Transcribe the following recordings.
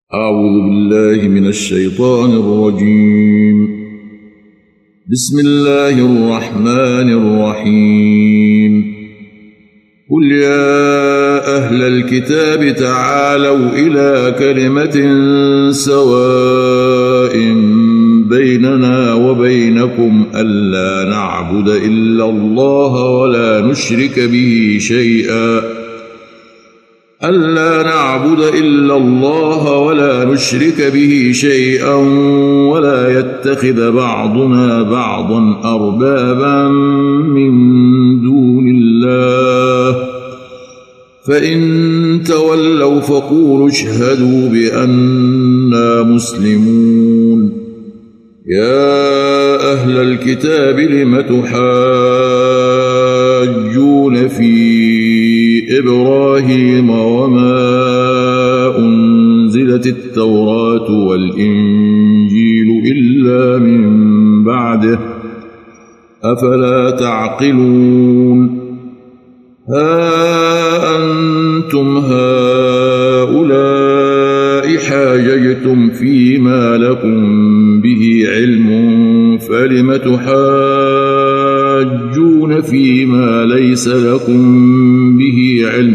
أعوذ بالله من الشيطان الرجيم. بسم الله الرحمن الرحيم. قل يا أهل الكتاب تعالوا إلى كلمة سواء بيننا وبينكم ألا نعبد إلا الله ولا نشرك به شيئا ولا يتخذ بعضنا بعضا أربابا من دون الله، فإن تولوا فقولوا اشهدوا بأننا مسلمون. يا أهل الكتاب لم تحاجون في إبراهيم وما أنزلت التوراة والإنجيل إلا من بعده، أفلا تعقلون؟ ها أنتم هؤلاء حاججتم فيما لكم به علم فلم تحاجون فيما ليس لكم به علم،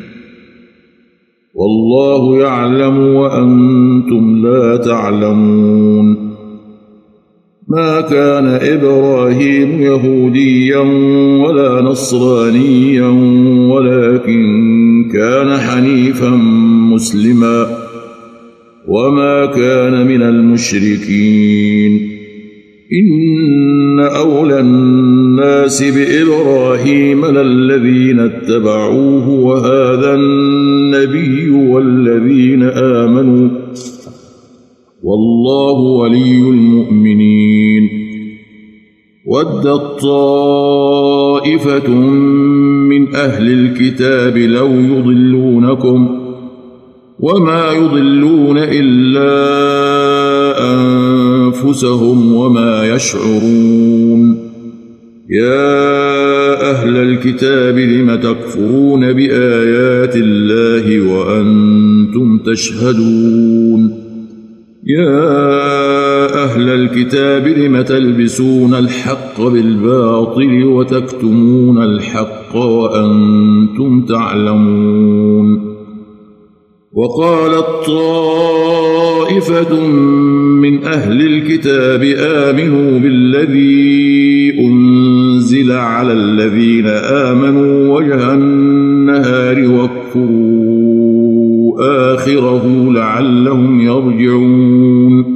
والله يعلم وأنتم لا تعلمون. ما كان إبراهيم يهوديا ولا نصرانيا ولكن كان حنيفا مسلما وما كان من المشركين. إن أولى الناس بإبراهيم للذين اتبعوه وهذا النبي والذين آمنوا، والله ولي المؤمنين. ودت طائفة من أهل الكتاب لو يضلونكم وما يضلون إلا أنفسهم وما يشعرون. يا أهل الكتاب لم تكفرون بآيات الله وأنتم تشهدون؟ يا أهل الكتاب لم تلبسون الحق بالباطل وتكتمون الحق وأنتم تعلمون؟ وقالت طائفة من أهل الكتاب آمنوا بالذي أنزل على الذين آمنوا وجه النهار واكفروا آخره لعلهم يرجعون.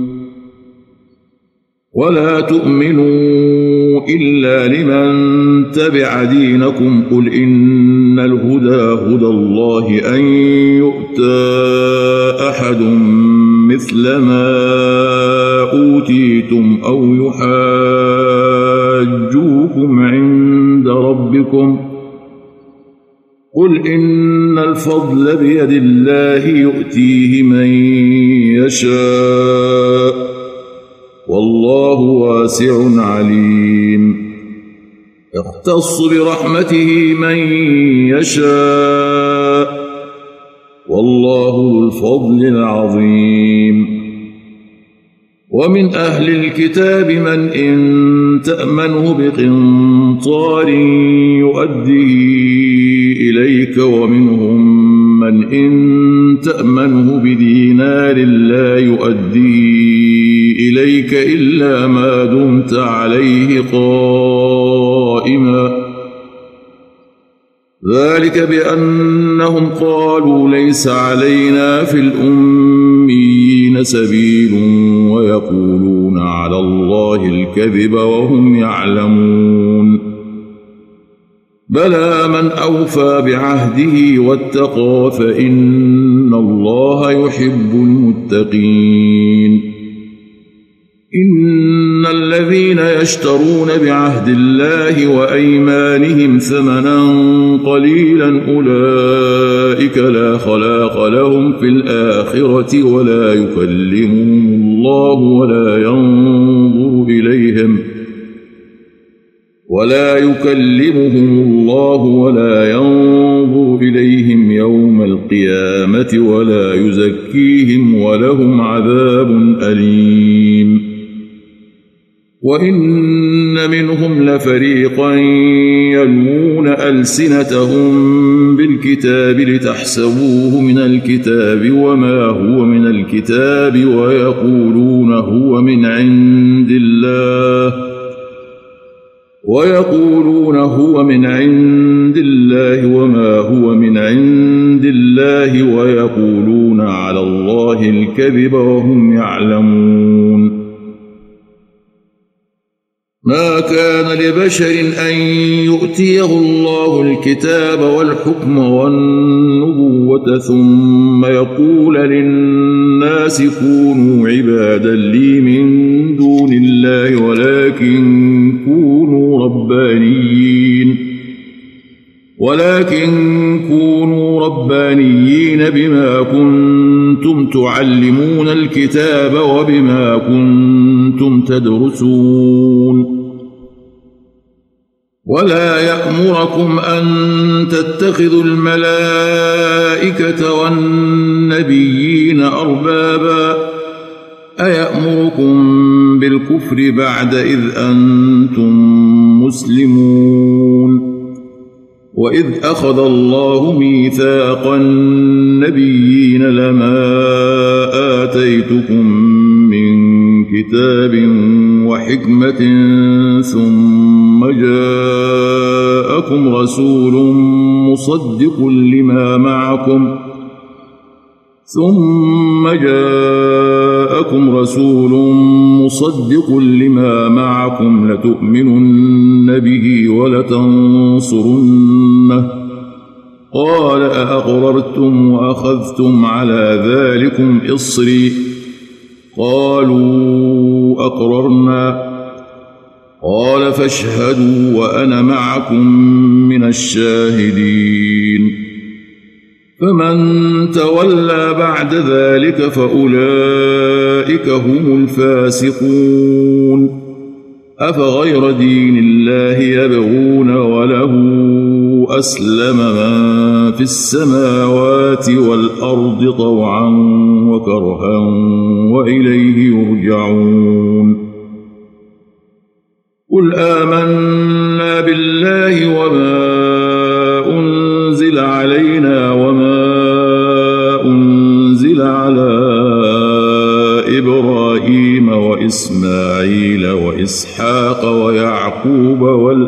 ولا تؤمنوا إلا لمن تبع دينكم. قل إن الهدى هدى الله أن يؤتى أحد مثل ما أوتيتم أو يحاجوكم عند ربكم. قل إن الفضل بيد الله يؤتيه من يشاء والله واسع عليم. يختص برحمته من يشاء والله ذو الفضل العظيم. ومن أهل الكتاب من إن تأمنه بقنطار يؤديه إليك ومنهم من إن تأمنه بدينار لا يؤديه إليك إلا ما دمت عليه قائما. ذلك بأنهم قالوا ليس علينا في الأميين سبيل ويقولون على الله الكذب وهم يعلمون. بلى من أوفى بعهده واتقى فإن الله يحب المتقين. إن الذين يشترون بعهد الله وأيمانهم ثمنا قليلا أولئك لا خلاق لهم في الآخرة ولا يكلمهم الله ولا يكلمهم الله ولا ينظر إليهم يوم القيامة ولا يزكيهم ولهم عذاب أليم وإن منهم لفريقا يلوون ألسنتهم بالكتاب لتحسبوه من الكتاب وما هو من الكتاب ويقولون هو من عند الله وما هو من عند الله ويقولون على الله الكذب وهم يعلمون ما كان لبشر أن يؤتيه الله الكتاب والحكم والنبوة ثم يقول للناس كونوا عبادا لي من دون الله ولكن كونوا ربانيين بما كنتم تعلمون الكتاب وبما كنتم تدرسون ولا يأمركم أن تتخذوا الملائكة والنبيين أربابا أيأمركم بالكفر بعد إذ أنتم مسلمون وإذ أخذ الله ميثاق النبيين لما آتيتكم من كتاب وحكمة ثم جاءكم رسول مصدق لما معكم لتؤمنن به ولتنصرنه قال أأقررتم وأخذتم على ذلكم إصري قالوا أقررنا قال فاشهدوا وأنا معكم من الشاهدين فمن تولى بعد ذلك فأولئك هم الفاسقون أفغير دين الله يبغون وله أسلم من في السماوات والأرض طوعا وكرها وإليه يرجعون قل آمنا بالله وما أنزل علينا وما أنزل على إبراهيم وإسماعيل وإسحاق ويعقوب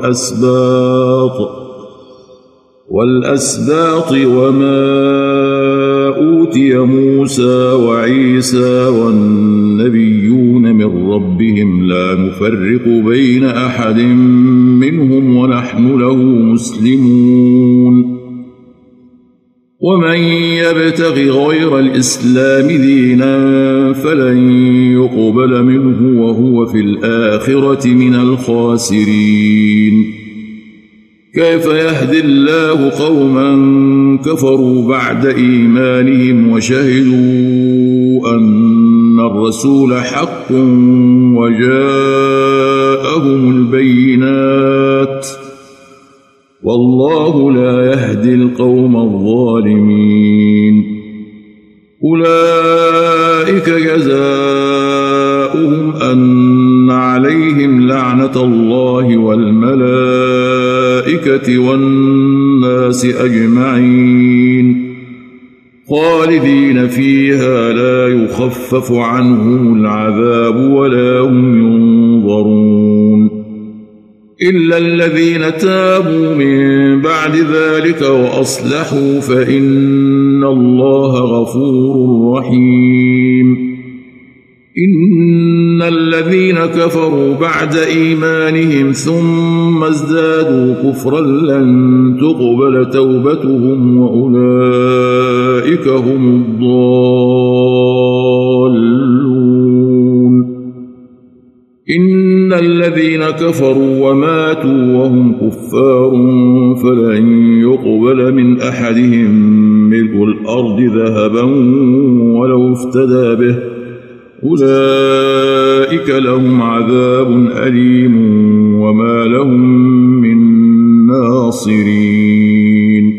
والأسباط وما أوتي موسى وعيسى والنبيون من ربهم لا نفرق بين أحد منهم ونحن له مسلمون ومن يبتغ غير الإسلام دينا فلن يقبل منه وهو في الآخرة من الخاسرين كيف يهدي الله قوما كفروا بعد إيمانهم وشهدوا أن الرسول حق وجاءهم البينات والله لا يهدي القوم الظالمين أولئك جزاؤهم أن عليهم لعنة الله والملائكة والناس أجمعين خالدين فيها لا يخفف عنهم العذاب ولا هم ينظرون إلا الذين تابوا من بعد ذلك وأصلحوا فإن الله غفور رحيم إن الذين كفروا بعد إيمانهم ثم ازدادوا كفرا لن تقبل توبتهم وأولئك هم الضالون إن الذين كفروا وماتوا وهم كفار فلن يقبل من أحدهم ملء الأرض ذهبا ولو افتدى به أولئك لهم عذاب أليم وما لهم من ناصرين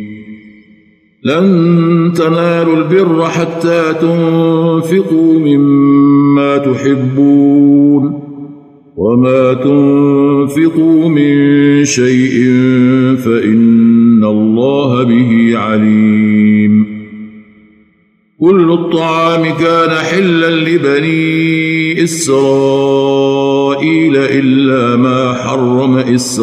لن تنالوا البر حتى تنفقوا مما تحبون وما تنفقوا من شيء فإن الله به عليم كل الطعام كان حلا لبني إسرائيل إلا ما حرم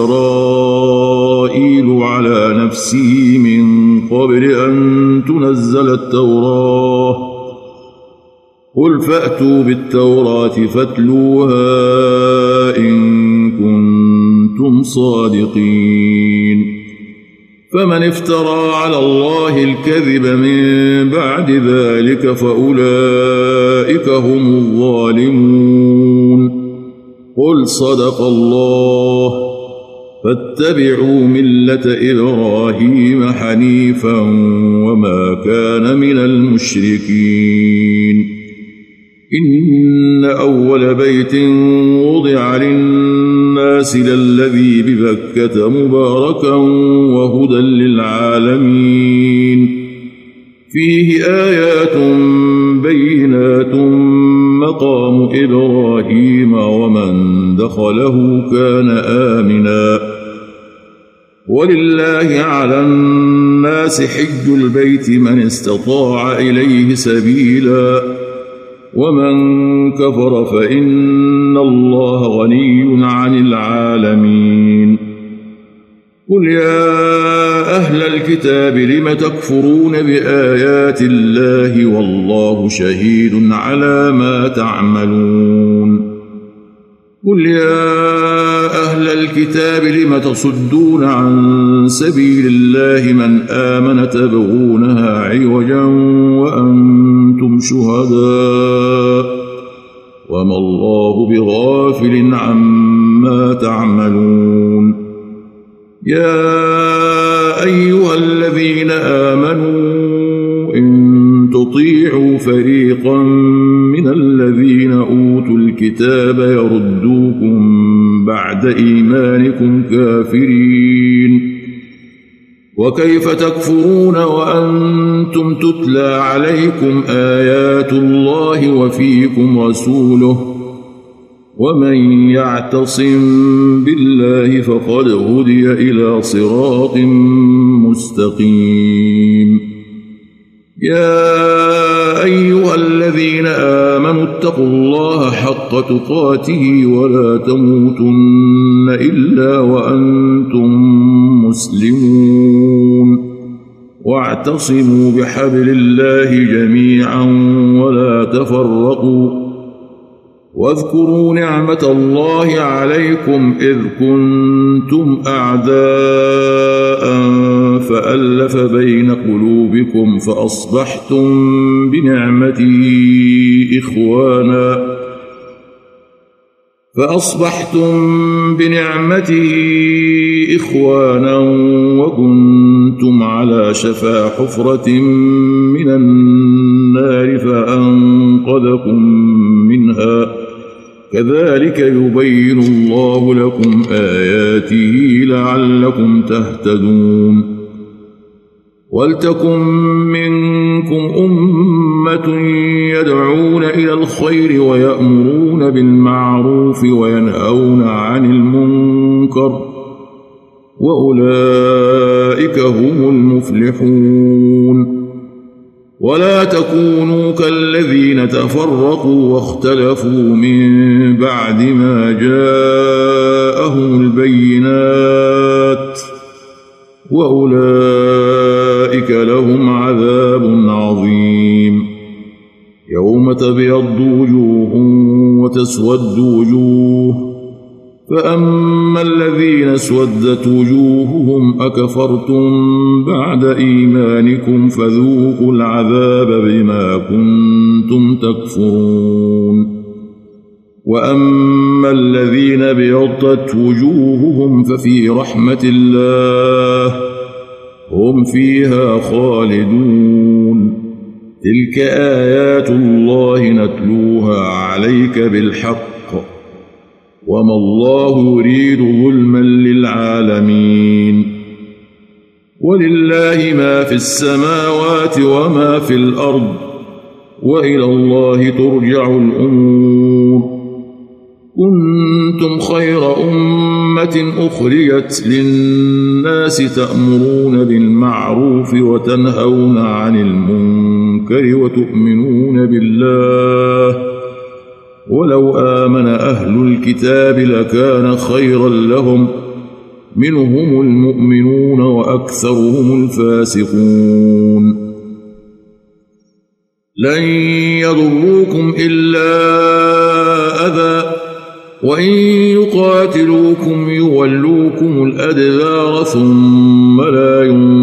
إسرائيل على نفسه من قبل أن تنزل التوراة قل فأتوا بالتوراة فاتلوها إن كنتم صادقين فمن افترى على الله الكذب من بعد ذلك فأولئك هم الظالمون قل صدق الله فاتبعوا ملة إبراهيم حنيفا وما كان من المشركين إن أول بيت وضع للناس للذي ببكة مباركا وهدى للعالمين فيه آيات بينات مقام إبراهيم ومن دخله كان آمنا ولله على الناس حج البيت من استطاع إليه سبيلا ومن كفر فإن الله غني عن العالمين قل يا أهل الكتاب لم تكفرون بآيات الله والله شهيد على ما تعملون قل يا أهل الكتاب لم تصدون عن سبيل الله من آمن تبغونها عوجا وأنتم شهداء وما الله بغافل عما تعملون يا أيها الذين آمنوا إن تطيعوا فريقا من الذين أوتوا الكتاب يردوكم بعد إيمانكم كافرين وكيف تكفرون وأنتم تتلى عليكم آيات الله وفيكم رسوله ومن يعتصم بالله فقد هدي إلى صراط مستقيم يا أيها الذين آمنوا اتقوا الله حق تقاته ولا تموتن إلا وأنتم مسلمون واعتصموا بحبل الله جميعا ولا تفرقوا واذكروا نعمة الله عليكم إذ كنتم أعداء فألف بين قلوبكم فأصبحتم بنعمته إخوانا وكنتم على شفا حفرة من النار فأنقذكم منها كذلك يبين الله لكم آياته لعلكم تهتدون ولتكن منكم أمة يدعون إلى الخير ويأمرون بالمعروف وينهون عن المنكر وأولئك هم المفلحون ولا تكونوا كالذين تفرقوا واختلفوا من بعد ما جاءهم البينات وأولئك لهم عذاب عظيم يوم تبيض وجوه وتسود وجوه فأما الذين اسودت وجوههم أكفرتم بعد إيمانكم فذوقوا العذاب بما كنتم تكفرون وأما الذين ابيضت وجوههم ففي رحمة الله هم فيها خالدون تلك آيات الله نتلوها عليكم عليك بالحق وما الله يريد ظلما للعالمين ولله ما في السماوات وما في الأرض وإلى الله ترجع الأمور كنتم خير أمة أخرجت للناس تأمرون بالمعروف وتنهون عن المنكر وتؤمنون بالله ولو آمن أهل الكتاب لكان خيرا لهم منهم المؤمنون وأكثرهم الفاسقون لن يضروكم إلا أذى وإن يقاتلوكم يولوكم الأدبار ثم لا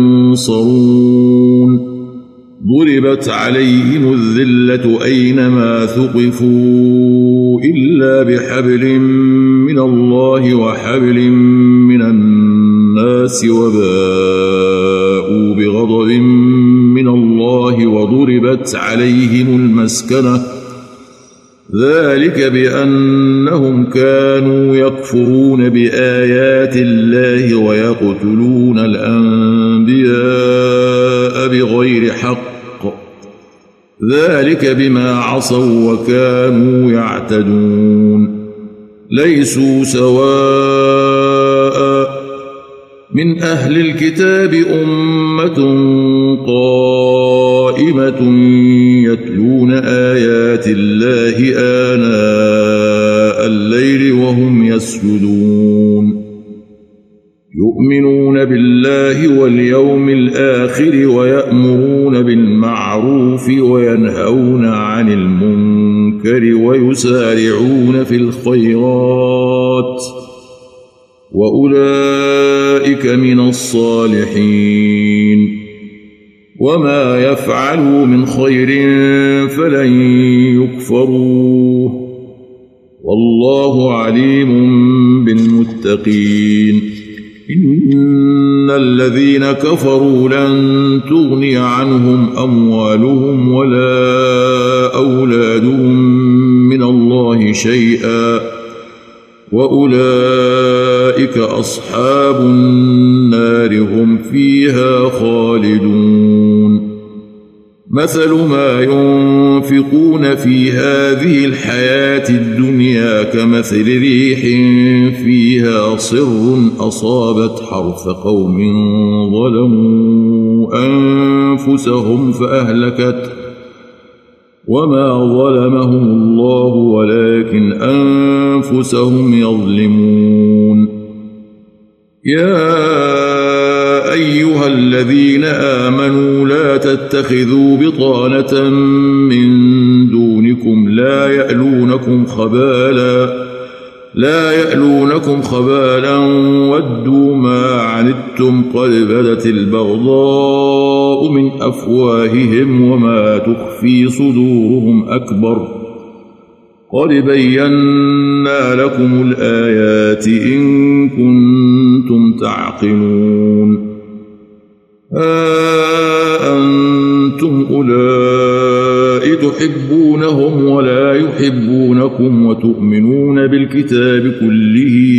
ينصرون ضربت عليهم الذلة أينما ثقفوا إلا بحبل من الله وحبل من الناس وباءوا بغضب من الله وضربت عليهم المسكنة ذلك بأنهم كانوا يكفرون بآيات الله ويقتلون الأنبياء بغير حق ذلك بما عصوا وكانوا يعتدون ليسوا سواء من أهل الكتاب أمة قائمة يتلون آيات الله آناء الليل وهم يسجدون يؤمنون بالله واليوم الآخر ويأمرون بالمعروف وينهون عن المنكر ويسارعون في الخيرات وأولئك من الصالحين وما يفعلوا من خير فلن يكفروه والله عليم بالمتقين إن الذين كفروا لن تغني عنهم أموالهم ولا أولادهم من الله شيئا وأولئك أصحاب النار هم فيها خالدون مثل ما ينفقون في هذه الحياة الدنيا كمثل ريح فيها صر أصابت حرث قوم ظلموا أنفسهم فأهلكت وما ظلمهم الله ولكن أنفسهم يظلمون يا أيها الذين آمنوا لا تتخذوا بطانة من دونكم لا يألونكم خبالا ودوا ما عنتم قد بدت البغضاء من أفواههم وما تخفي صدورهم أكبر قد بينا لكم الآيات إن كنتم تعقلون أنتم أولئك تحبونهم ولا يحبونكم وتؤمنون بالكتاب كله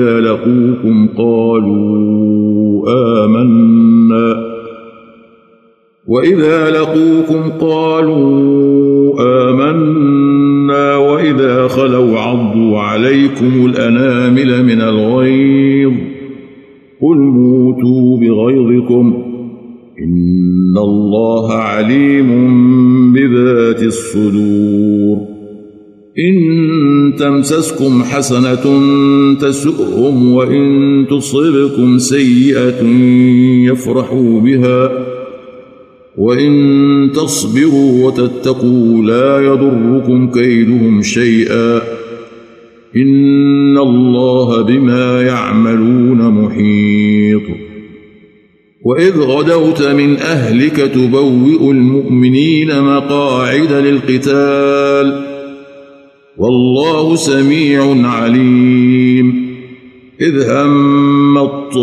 وإذا لقوكم قالوا آمنا وإذا خلوا عضوا عليكم الأنامل من الغيظ قل موتوا بغيظكم إن الله عليم بذات الصدور إن تمسسكم حسنة تسؤهم وإن تصبكم سيئة يفرحوا بها وإن تصبروا وتتقوا لا يضركم كيدهم شيئا إن الله بما يعملون محيط وإذ غدوت من أهلك تبوئ المؤمنين مقاعد للقتال والله سميع عليم إذ هم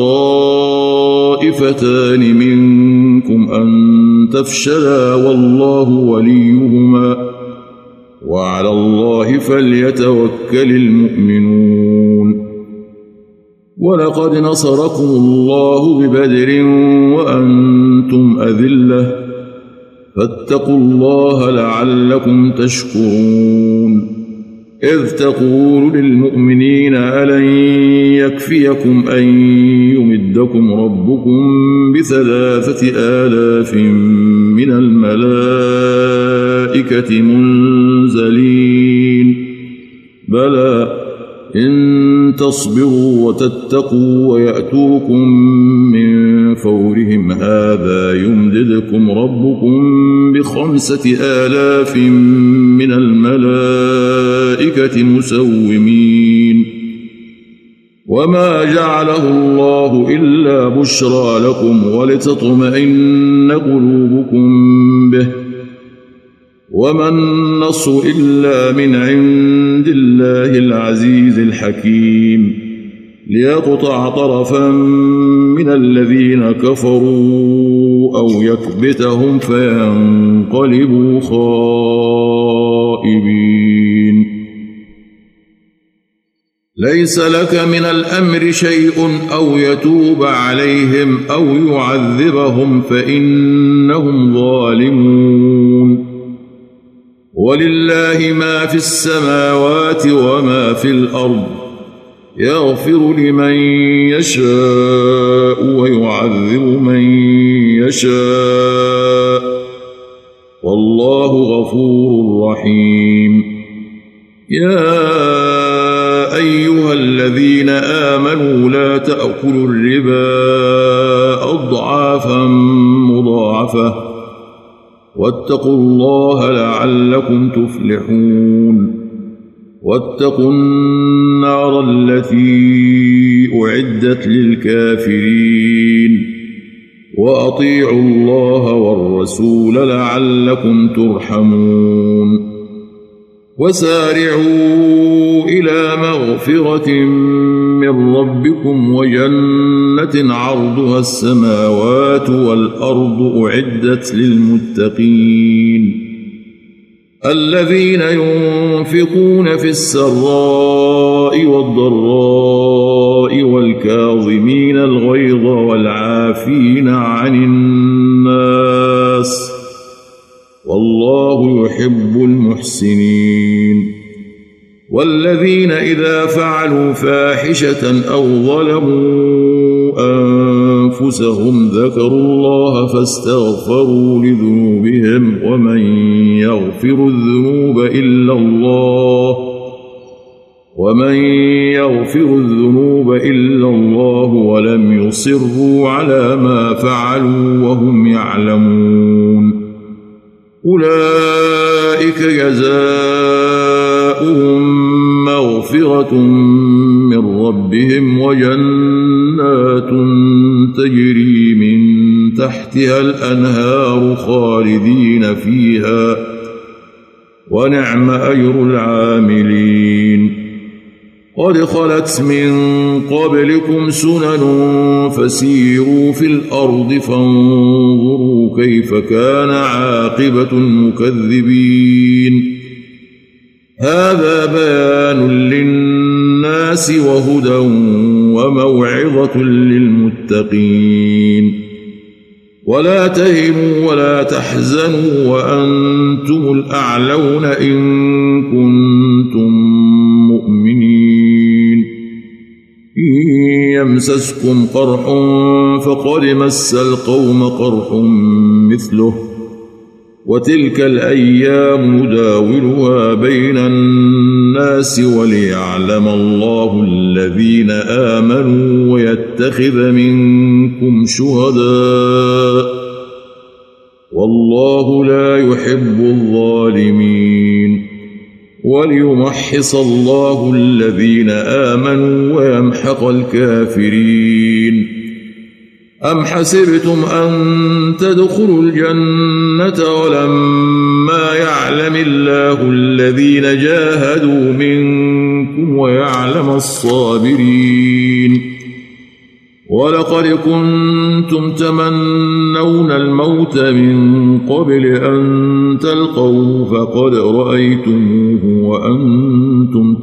الطائفتان منكم أن تفشلا والله وليهما وعلى الله فليتوكل المؤمنون. ولقد نصركم الله ببدر وأنتم أذلة فاتقوا الله لعلكم تشكرون. إذ تقول للمؤمنين ألن يكفيكم أن يمدكم ربكم ب3,000 من الملائكة منزلين بلى إن تصبروا وتتقوا ويأتوكم من فورهم هذا يمددكم ربكم ب5,000 من الملائكة مسومين. وما جعله الله إلا بشرى لكم ولتطمئن قلوبكم به وما النصر إلا من عند الله العزيز الحكيم ليقطع طرفا من الذين كفروا أو يكبتهم فينقلبوا خائبين. ليس لك من الأمر شيء أو يتوب عليهم أو يعذبهم فإنهم ظالمون. ولله ما في السماوات وما في الأرض يغفر لمن يشاء ويعذب من يشاء والله غفور رحيم. يا أيها الذين آمنوا لا تأكلوا الربا أضعافا مضاعفة واتقوا الله لعلكم تفلحون. واتقوا النار التي أعدت للكافرين وأطيعوا الله والرسول لعلكم ترحمون. وسارعوا إلى مغفرة من ربكم وجنة عرضها السماوات والأرض أعدت للمتقين الذين ينفقون في السراء والضراء والكاظمين الغيظ والعافين عن الناس والله يحب المحسنين. والذين إذا فعلوا فاحشة أو ظلموا أنفسهم ذكروا الله فاستغفروا لذنوبهم ومن يغفر الذنوب إلا الله ولم يصروا على ما فعلوا وهم يعلمون. أولئك جزاؤهم مغفرة من ربهم وجنات تجري من تحتها الأنهار خالدين فيها ونعم أجر العاملين. قد خلت من قبلكم سنن فسيروا في الأرض فانظروا كيف كان عاقبة المكذبين. هذا بيان للناس وهدى وموعظة للمتقين. ولا تهنوا ولا تحزنوا وأنتم الأعلون إن كنتم مؤمنين. إن يمسسكم قرح فقد مس القوم قرح مثله وتلك الأيام نداولها بين الناس وليعلم الله الذين آمنوا ويتخذ منكم شهداء والله لا يحب الظالمين. وليمحص الله الذين آمنوا ويمحق الكافرين. أم حسبتم أن تدخلوا الجنة ولما يعلم الله الذين جاهدوا منكم ويعلم الصابرين ولقد كنتم تمنون الموت من قبل أن تلقوه فقد رأيتموه وأنتم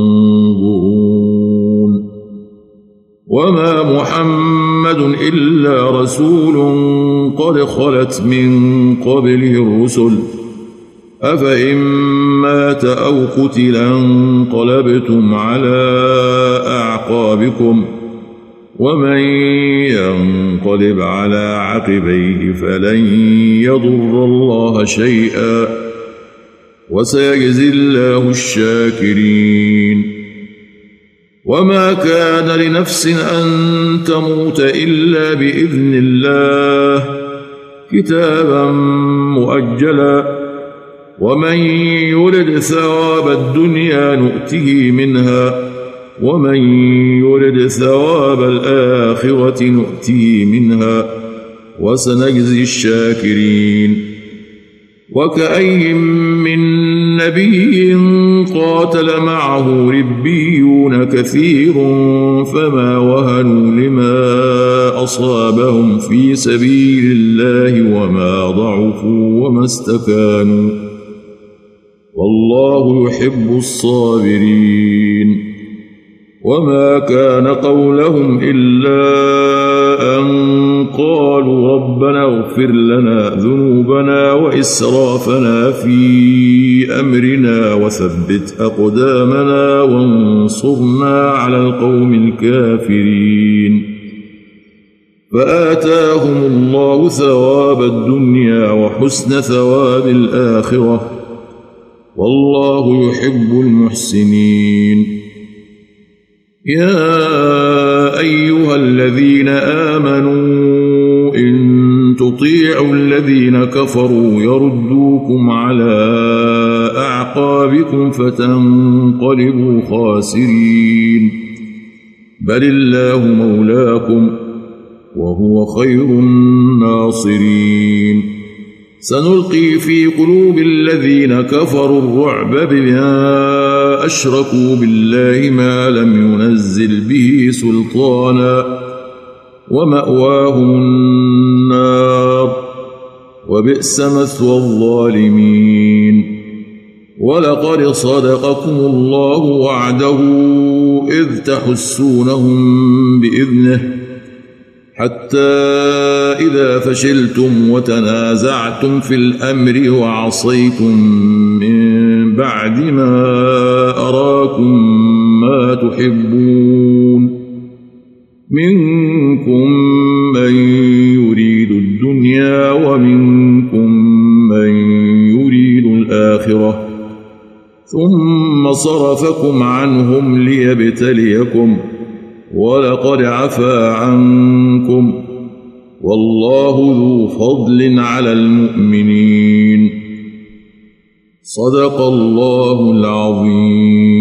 تنظرون وما محمد إلا رسول قد خلت من قبله الرسل أفإن مات أو قتل انقلبتم على أعقابكم ومن ينقلب على عقبيه فلن يضر الله شيئا وسيجزي الله الشاكرين وما كان لنفس أن تموت إلا بإذن الله كتابا مؤجلا ومن يرد ثواب الدنيا نؤته منها ومن يرد ثواب الآخرة نؤته منها وسنجزي الشاكرين وكأي من نبي قاتل معه ربيون كثير فما وهنوا لما أصابهم في سبيل الله وما ضعفوا وما استكانوا والله يحب الصابرين وما كان قولهم إلا أن قالوا ربنا اغفر لنا ذنوبنا وإسرافنا في أمرنا وثبت أقدامنا وانصرنا على القوم الكافرين فآتاهم الله ثواب الدنيا وحسن ثواب الآخرة والله يحب المحسنين يا أيها الذين آمنوا إن تطيعوا الذين كفروا يردوكم على أعقابكم فتنقلبوا خاسرين بل الله مولاكم وهو خير الناصرين سنلقي في قلوب الذين كفروا الرعب بما أشركوا بالله ما لم ينزل به سلطانا ومأواهم النار وبئس مثوى الظالمين ولقد صدقكم الله وعده إذ تحسونهم بإذنه حتى إذا فشلتم وتنازعتم في الأمر وعصيتم من بعد ما أراكم ما تحبون منكم من يريد الدنيا ومنكم من يريد الآخرة ثم صرفكم عنهم ليبتليكم ولقد عفا عنكم والله ذو فضل على المؤمنين صدق الله العظيم.